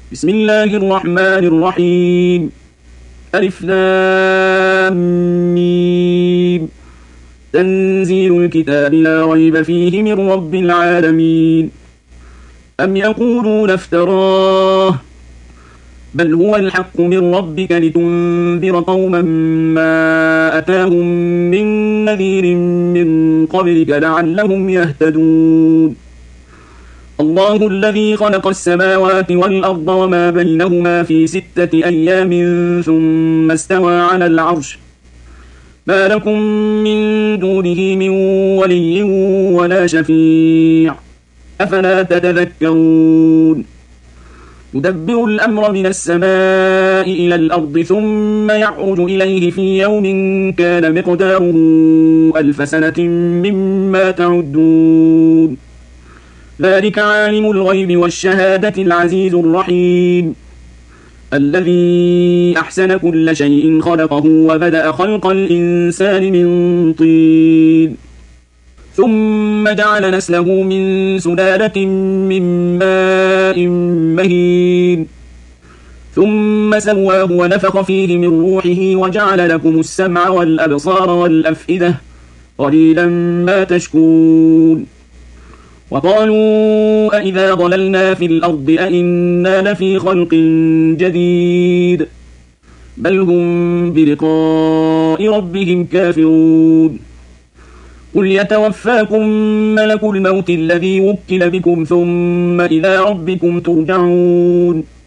بسم الله الرحمن الرحيم. ألف لام ميم. تنزيل الكتاب لا ريب فيه من رب العالمين. أم يقولون افتراه بل هو الحق من ربك لتنذر قوما ما أتاهم من نذير من قبلك لعلهم يهتدون. الله الذي خلق السماوات والأرض وما بينهما في 6 أيام ثم استوى على العرش ما لكم من دونه من ولي ولا شفيع أفلا تتذكرون. يدبر الأمر من السماء إلى الأرض ثم يعرج إليه في يوم كان مقداره 1000 سنة مما تعدون. ذلك عالم الغيب والشهادة العزيز الرحيم الذي أحسن كل شيء خلقه وبدأ خلق الإنسان من طين ثم جعل نسله من سلالة من ماء مهين ثم سواه ونفخ فيه من روحه وجعل لكم السمع والأبصار والأفئدة قليلا ما تشكرون. وقالوا أإذا ضللنا في الأرض أإنا لفي خلق جديد بل هم بلقاء ربهم كافرون. قل يتوفاكم ملك الموت الذي وكل بكم ثم إلى ربكم ترجعون.